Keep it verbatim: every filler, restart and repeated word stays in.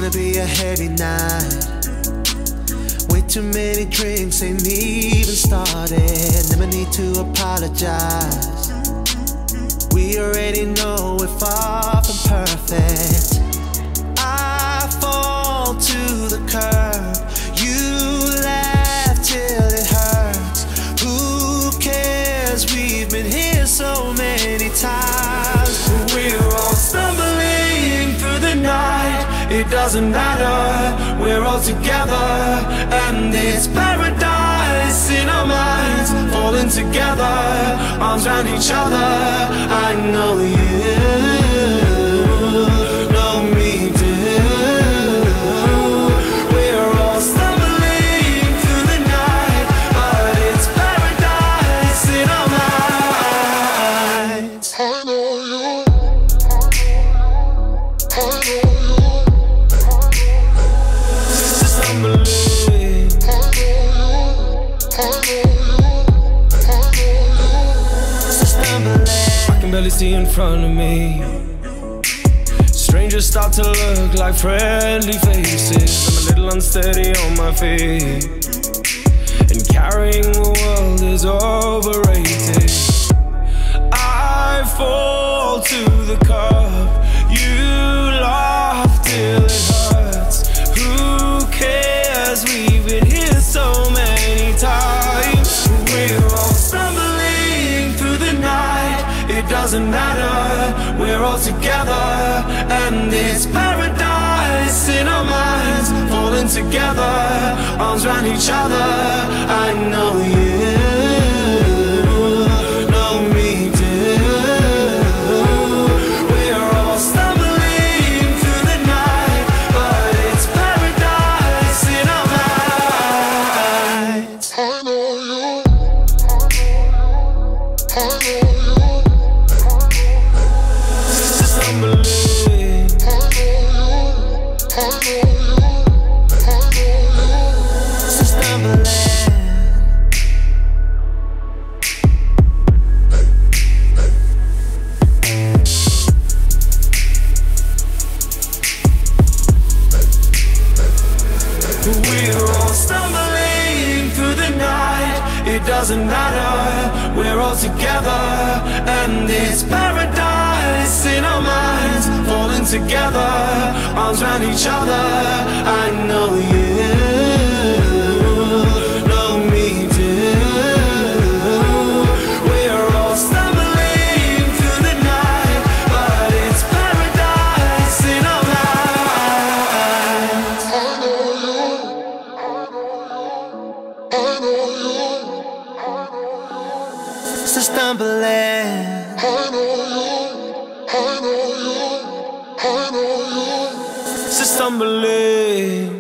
gonna be a heavy night. Way too many drinks, ain't even started. Never need to apologize. We already know we're far from perfect. I fall to the curb. You laugh till it hurts. Who cares? We've been here so many times. We're all stumbling through the night. It doesn't matter, we're all together. And it's paradise in our minds, falling together, arms around each other. I know you know me too. We're all stumbling through the night, but it's paradise in our minds. I know you, I know you. I can barely see in front of me. Strangers start to look like friendly faces. I'm a little unsteady on my feet, and carrying the world is overrated. I fall to the cup. You laugh till it hurts. Who cares? We've been here so many times. We're all stumbling through the night. It doesn't matter, we're all together. And it's paradise in our minds, falling together, arms around each other. I know you know me too. We're all stumbling through the night, but it's paradise in our minds. I know you, I know you. We're all stumbling through the night. It doesn't matter, we're all together. And it's paradise in our minds, falling together, arms around each other. I know you know me too. We're all stumbling through the night, but it's paradise in our minds. I know you, I know you. So stumbling, I know you, I know you, I know you. So stumbling.